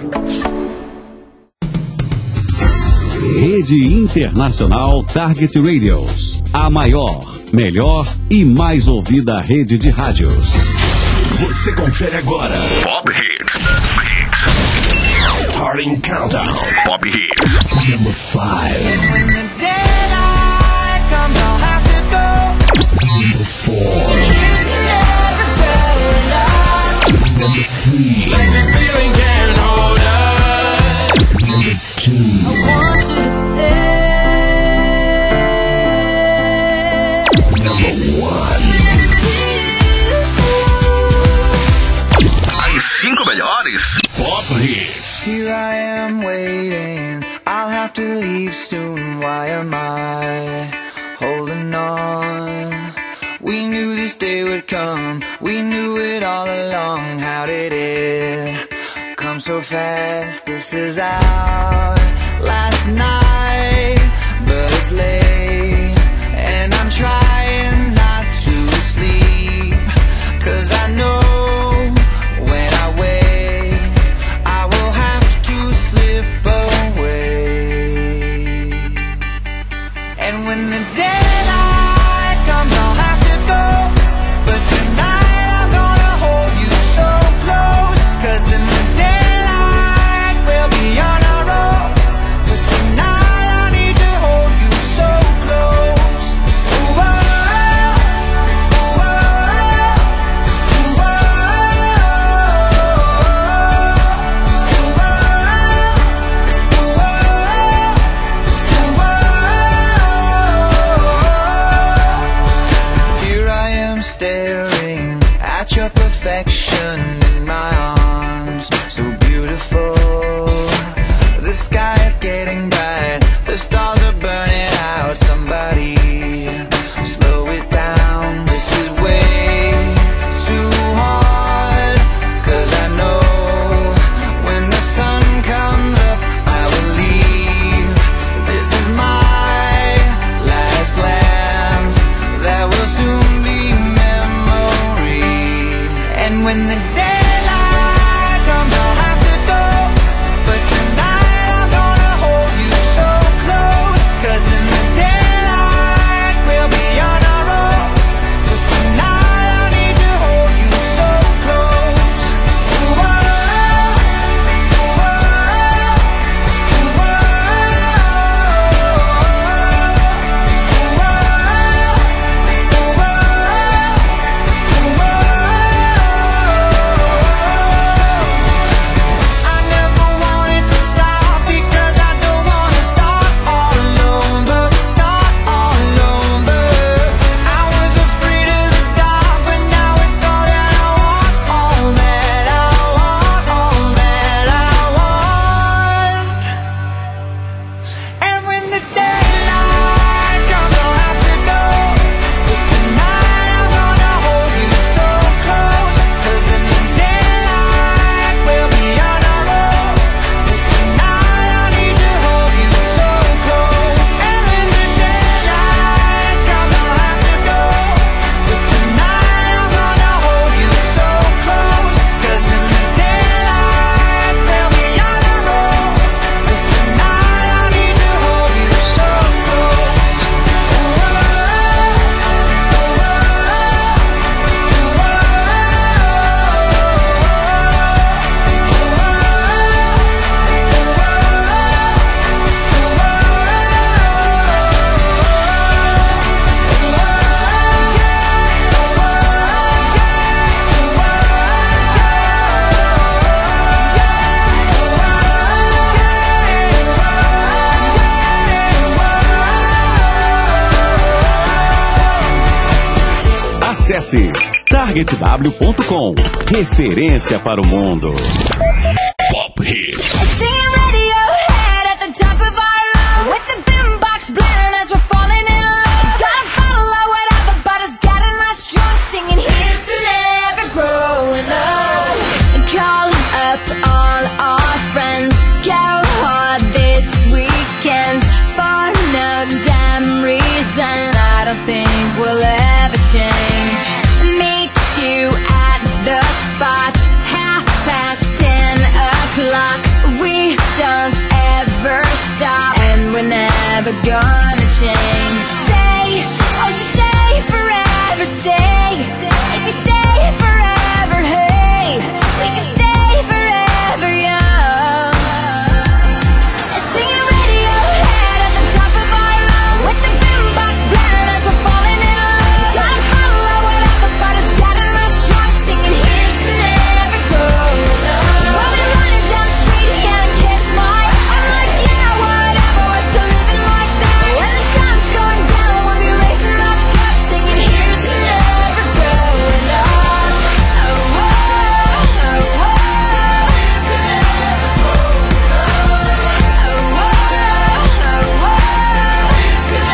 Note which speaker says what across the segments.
Speaker 1: Rede Internacional Target Radios. A maior, melhor e mais ouvida rede de rádios.
Speaker 2: Você confere agora Pop Hits. Starting Countdown. Pop Hits. Number 5. Number 4. Number 3. Number 2. Number 1. As 5 melhores Pop Hits.
Speaker 3: Here I am waiting, I'll have to leave soon. Why am I holding on? We knew this day would come, we knew it all along. How did it come so fast? This is our last night, but it's late, and I'm trying not to sleep, 'cause I know when I wake I will have to slip away. And when the daylight comes I'll have to go, but tonight I'm gonna hold you so close, 'cause in the daylight we'll be on our own, but tonight I need to hold you so close. Ooh, oh, ooh, oh, ooh, oh, ooh, oh. Here I am staring at your perfection in my arms, so beautiful. The sky is getting bright, the stars are burning out. Somebody slow it down, this is way too hard, 'cause I know when the sun comes up I will leave. This is my last glance, that will soon be memory. And when the daylight comes I'll have to go, but tonight I'm gonna hold you so close, 'cause in the daylight we'll be on our own, but tonight I need to hold you so close. Ooh, oh, ooh, oh, ooh, oh, ooh, oh, I never wanted to stop, because I don't wanna start all alone, but start all alone. But I was afraid of the dark, but now it's all that I want, all that I want, all that I want. And when the daylight comes I'll have to go, but tonight I'm gonna hold you so close, 'cause in the daylight we'll be on our own, but tonight I need to hold you so close. And when the daylight comes I'll have to go, but tonight I'm gonna hold you so close, 'cause in the daylight we'll be on our own, but tonight I need to hold you so close.
Speaker 1: Acesse targetw.com. Referência para o mundo.
Speaker 2: Pop Hits.
Speaker 4: Singing Radiohead at the top of our lungs, with the boombox blaring as we're falling in love. Gotta follow whatever, but it's getting us drunk, singing here's to never growing up. Call up all our friends, go hard this weekend, for no damn reason. I don't think we'll ever change. Meet you at the spot, 10:30. and we're never gonna change. Stay, won't you stay forever, stay. If you stay forever, hey, we can stay forever young. And singing Radiohead at the top of our lungs, with the boombox blaring as we're falling in love. Gotta follow whatever, but it's gotten us drunk, singing here's to never grow up. We'll be running down the street again, kiss my. I'm like, yeah, whatever, we're still living like that. When the sun's going down, we'll be raising our cups, singing here's to never growing up. Oh, oh, oh, oh. Here's to never growing up. Oh, oh, oh, oh. Here's to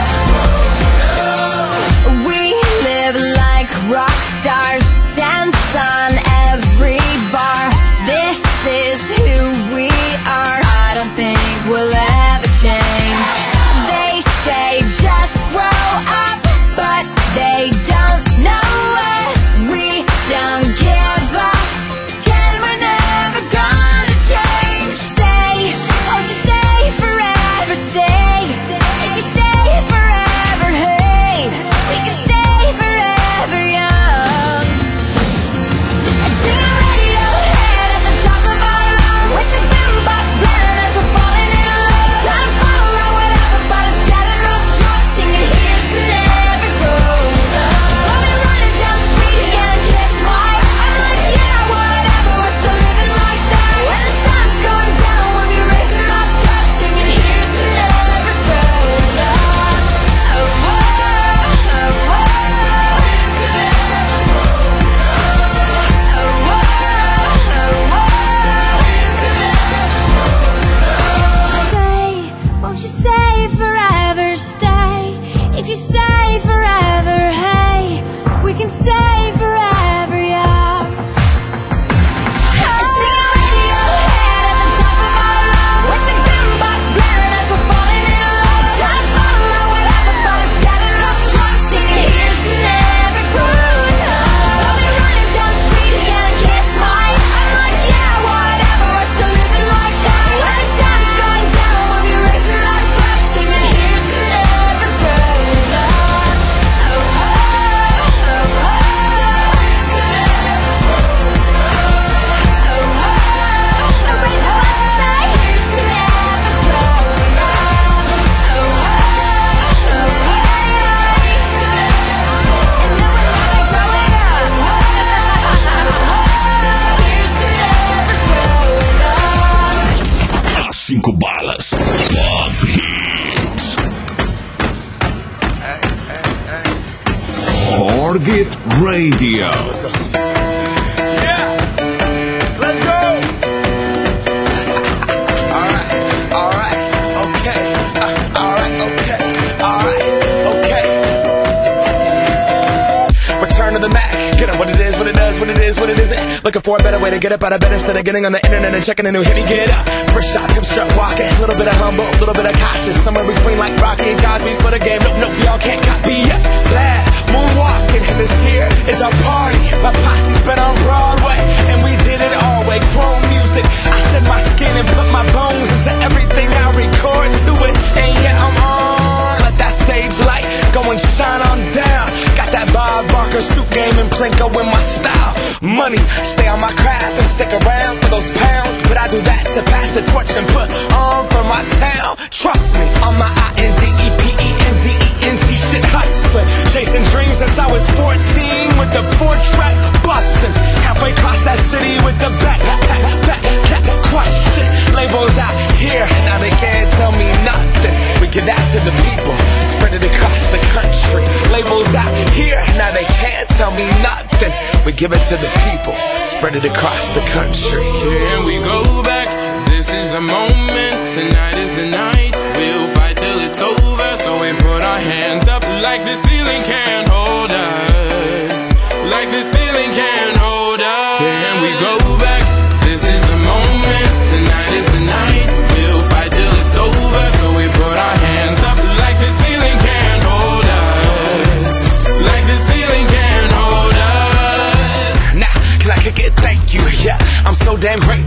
Speaker 4: never growing up. We live like rock stars, dance on every bar. This is who we are. I don't think we'll ever change. They say just grow up, but they don't know us. We don't give up, and we're never gonna change. Stay, won't you stay forever, stay. If you stay forever, hey, we can stay forever young. And singing Radiohead at the top of our lungs, with the boombox blaring as we're falling in love. Gotta follow whatever, but it's gotten us drunk, singing here's to never growing up. We'll be running down the street again, kiss my. I'm like, yeah, whatever, we're still living like that. When the sun's going down, we'll be raising our cups, singing here's to never growing up. Oh, oh, oh, oh. Here's to never growing up. Oh, oh, oh, oh. Here's to never growing up. Say, won't you stay forever, stay. If you stay forever, hey, we can stay forever, yeah. Singing Radiohead at the top of our lungs, with the boombox blaring as we're falling in love. Gotta follow whatever, but it's gotten us drunk, singing here's to never growing up. We'll be running down the street again, kiss my. I'm like, yeah, whatever, we're still living like that. When the sun's going down, we'll be raising our cups, singing here's to never growing up. Oh, oh, oh, oh. Here's to never growing up. Oh, oh, oh, raise your voice and say, here's to never growing up. Oh, oh, oh, and no, we're never growing up. Here's to never growing up.
Speaker 2: As 5 balas. Pop Hits. Target Radio.
Speaker 5: Yeah, let's go. All right, okay. All right, okay. Return to the Mac. Get up what it is, what it does, what it is, what it isn't. Looking for a better way to get up out of bed instead of getting on the internet and checking a new hit. Me get up. First shot, come strut walking. A little bit of humble, a little bit of cautious. Somewhere between like Rocky and Cosby's for the game. Nope, y'all can't copy yet. Glad moonwalking. And this here is our party. My posse's been on Broadway, and we did it all way. Chrome music. I shed my skin and put my bones into everything I record to it. And yeah, I'm on. Let that stage light go and shine on down. Got that Bob Barker suit game and Plinko in my style. Money, stay on my craft and stick around for those pounds. But I do that to pass the torch and put on for my town. Trust me, on my INDEPENDENT shit hustling. Chasing dreams since I was 14 with the 4-track bustin'. Halfway across that city with the back question. Labels out here, now they can't tell me nothing. We give that to the people, spread it across the country. Labels out here, now they can't tell me nothing. We give it to the people, spread it across the country.
Speaker 6: Can we go back? This is the moment, tonight is the night. We'll fight till it's over, so we put our hands up like the ceiling can't hold us. Like the ceiling can't hold us. Can we go back? This is the moment, tonight is the night. We'll fight till it's over, so we put our hands up like the ceiling can't hold us. Like the ceiling can't hold us.
Speaker 5: Now, can I kick it? Thank you, yeah. I'm so damn grateful.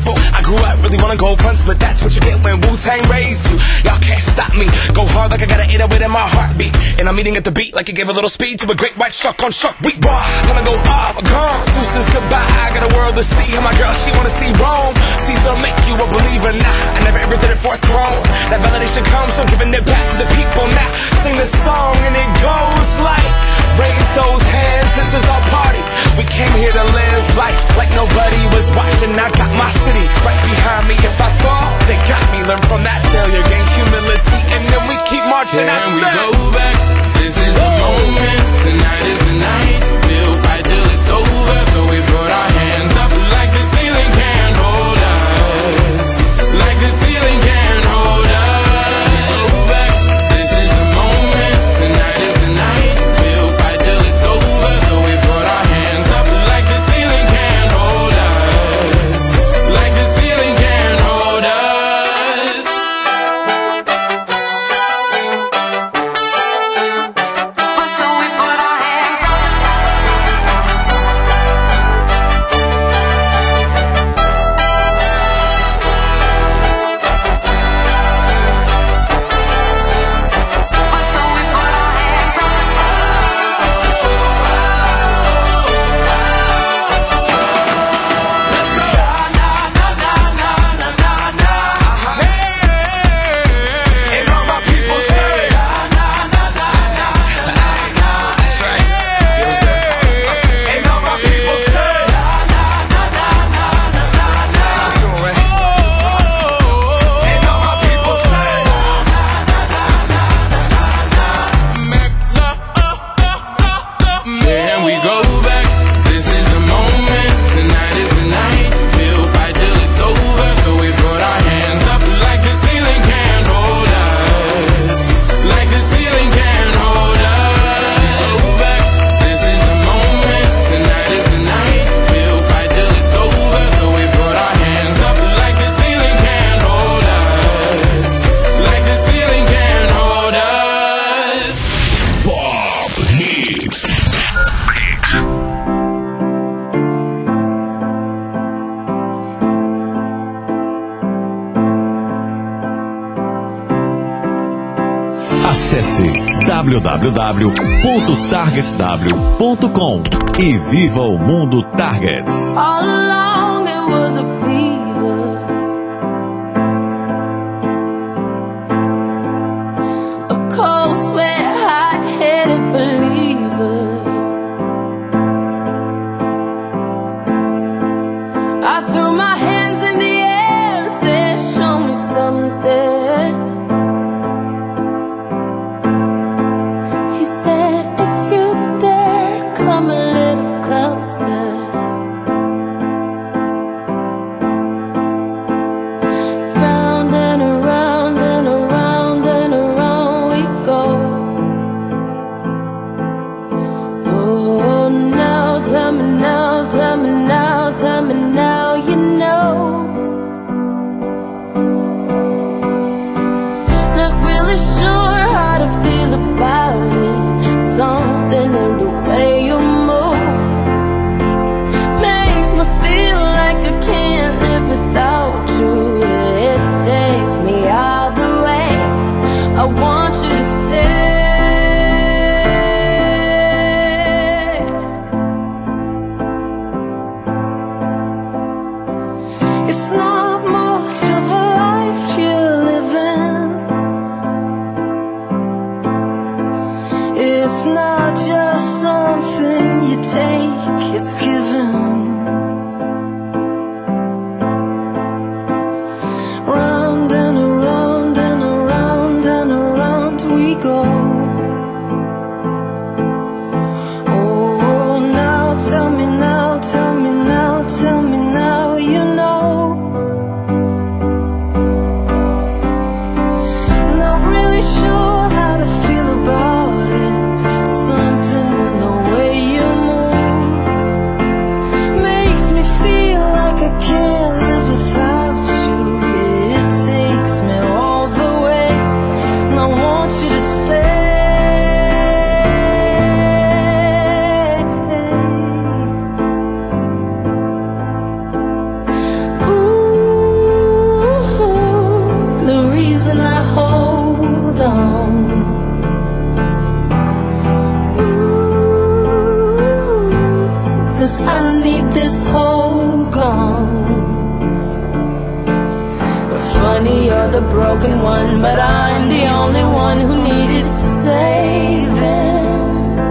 Speaker 5: simple. I grew up really wanna go fronts, but that's what you get when Wu-Tang raised you. Y'all can't stop me. Go hard like I got an 808 in my heartbeat. And I'm eating at the beat like it gave a little speed to a great white shark on Shark Week. Raw, time to go up, gone. Deuces goodbye. I got a world to see. And my girl, she wanna see Rome. Caesar make you a believer. Nah, I never ever did it for a throne. That validation comes from giving it back to the people. Now sing this song and it goes like, raise those hands, this is our party. We came here to live life like nobody was watching. I got my city right behind me. If I fall, they got me. Learn from that failure, gain humility, and then we keep marching.
Speaker 6: Can we go back? This is the moment. Tonight is the night. We'll fight till it's over. So we put our hands up like the ceiling can't hold us. Like the ceiling can't hold us. Go back. This is the moment. Tonight is the night. We'll fight till it's over. So we put our hands up like the ceiling can't hold us. Like the ceiling can't hold us.
Speaker 4: So we put our hands up. So we put our hands up.
Speaker 5: And all my people say, that's right. And all my people say, and all my people say,
Speaker 6: Can we go back? This is the moment. Tonight is the night. We'll fight till it's over. So we put our hands up like the ceiling can't hold us. Like the ceiling can't hold us. Go back. This is the moment. Tonight is the night. We'll fight till it's over. So we put our hands up like the ceiling can't hold us. Like the ceiling can't hold us.
Speaker 2: Pop Hits.
Speaker 1: Acesse www.targetw.com e viva o mundo Target.
Speaker 4: All along it was a fever, a cold sweat, hot-headed believer. I threw my hands in the air and said, show me something. He said, if you dare, come a little closer.
Speaker 7: soul gone. Funny, you're the broken one, but I'm the only one who needed saving.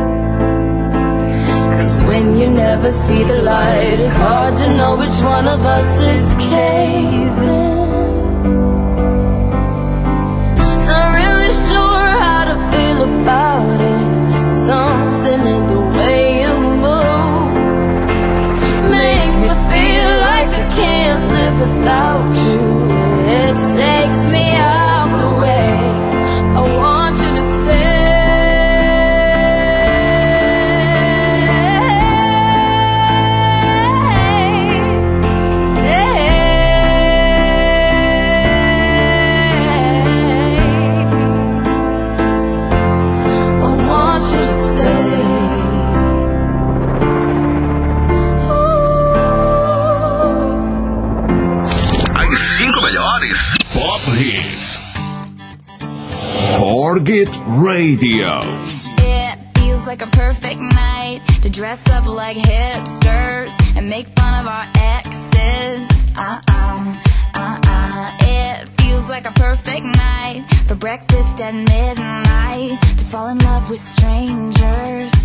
Speaker 7: 'Cause when you never see the light, it's hard to know which one of us is caving. Not really sure how to feel about it. Something in the way you move makes me feel like I can't live without you. It takes me out the way. I want you to stay. I want you to stay.
Speaker 2: As 5 melhores Pop Hits. Target Radio.
Speaker 4: It feels like a perfect night to dress up like hipsters and make fun of our exes. It feels like a perfect night for breakfast at midnight, to fall in love with strangers.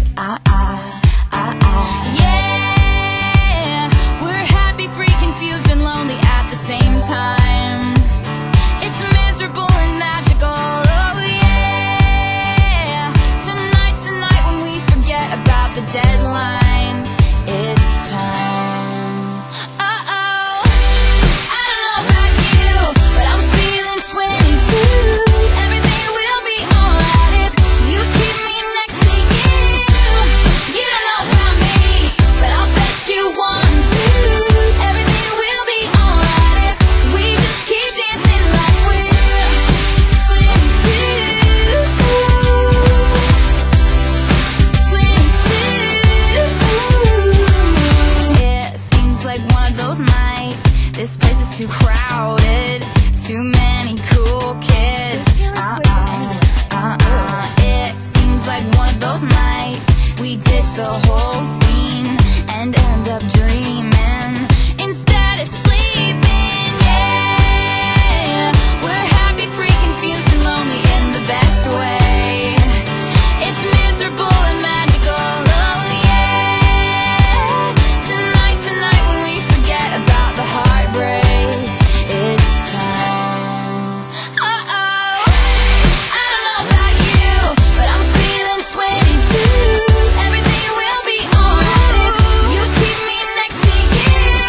Speaker 4: Yeah, we're happy, free, confused, and lonely at the same time. It's miserable and magical. Oh yeah, tonight's the night when we forget about the deadlines. It's time. Uh-oh, I don't know about you, but I'm feeling 22. Everything will be alright if you keep me next to you. You don't know about me, but I'll bet you want to. Everything will be alright if we just keep dancing like we're 22. 22. It seems like one of those nights. This place is too crowded, too many cool kids. It seems like one of those nights we ditch the whole scene and end up dreaming instead of sleeping. Yeah, we're happy, free, confused, and lonely in the best way. It's miserable and magical. Oh yeah, tonight's the night when we forget about the heartbreaks. It's time. Uh-oh, I don't know about you, but I'm feeling 22. Everything will be alright if you keep me next to you.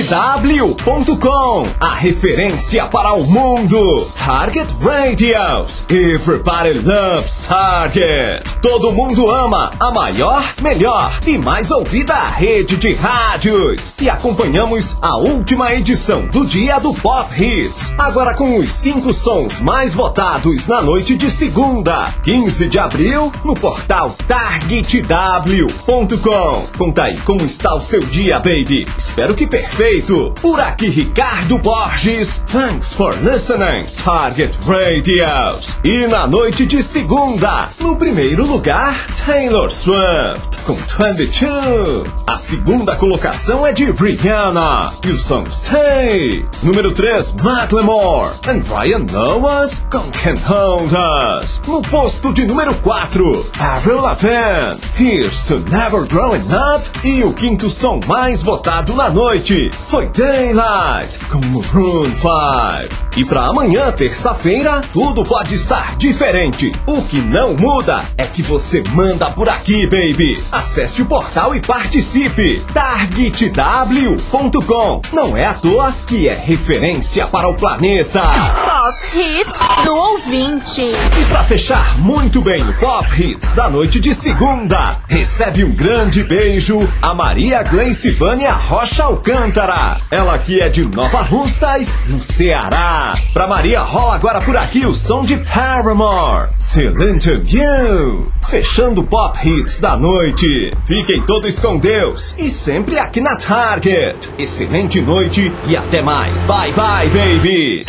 Speaker 8: TargetW.com, a referência para o mundo. Target Radios. Everybody loves Target. Todo mundo ama a maior, melhor e mais ouvida rede de rádios. E acompanhamos a última edição do dia do Pop Hits. Agora com os 5 sons mais votados na noite de segunda, 15 de abril, no portal TargetW.com. Conta aí como está o seu dia, baby. Espero que perfeito. Por aqui, Ricardo Borges. Thanks for listening, Target Radios. E na noite de segunda, no primeiro lugar, Taylor Swift, com 22. A segunda colocação é de Rihanna e o som Stay. Número 3, Macklemore and Brian Noah's com Can't Hold Us. No posto de número 4, Avril Lavigne, Here's to Never Growing Up. E o quinto som mais votado na noite foi Daylight, com Maroon 5. E pra amanhã, terça-feira, tudo pode estar diferente. O que não muda é que você manda por aqui, baby. Acesse o portal e participe. TargetW.com. Não é à toa que é referência para o planeta.
Speaker 9: Pop Hits do ouvinte.
Speaker 8: E pra fechar muito bem o Pop Hits da noite de segunda, recebe um grande beijo a Maria Gleicivânia Rocha Alcântara. Ela que é de Nova Russas, no Ceará. Pra Maria, rola agora por aqui o som de Paramore, Still Into You. Fechando o Pop Hits da noite. Fiquem todos com Deus e sempre aqui na Target. Excelente noite e até mais. Bye bye, baby.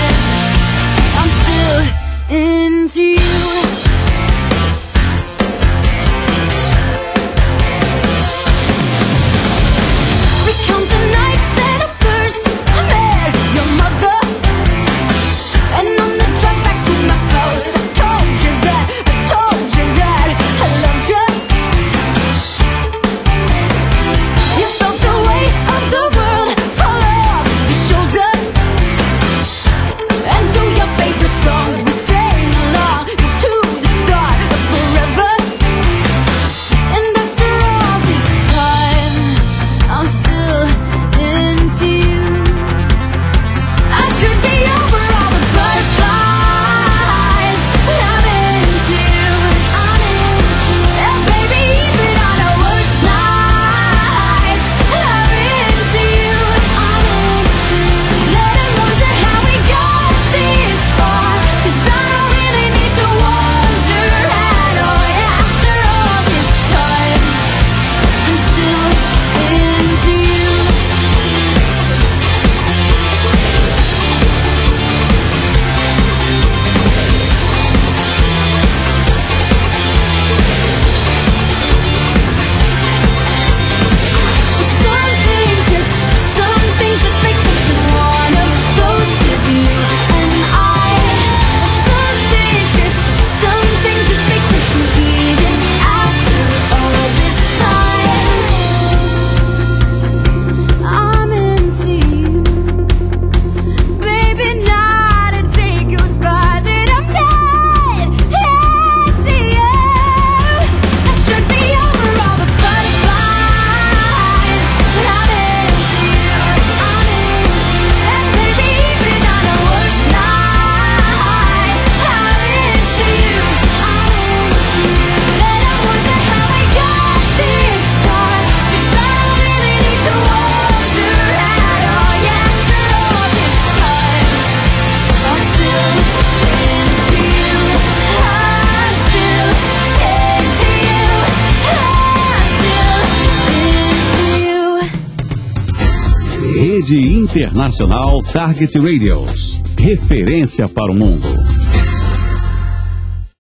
Speaker 7: Into you.
Speaker 1: Rede Internacional Target Radios. Referência para o mundo.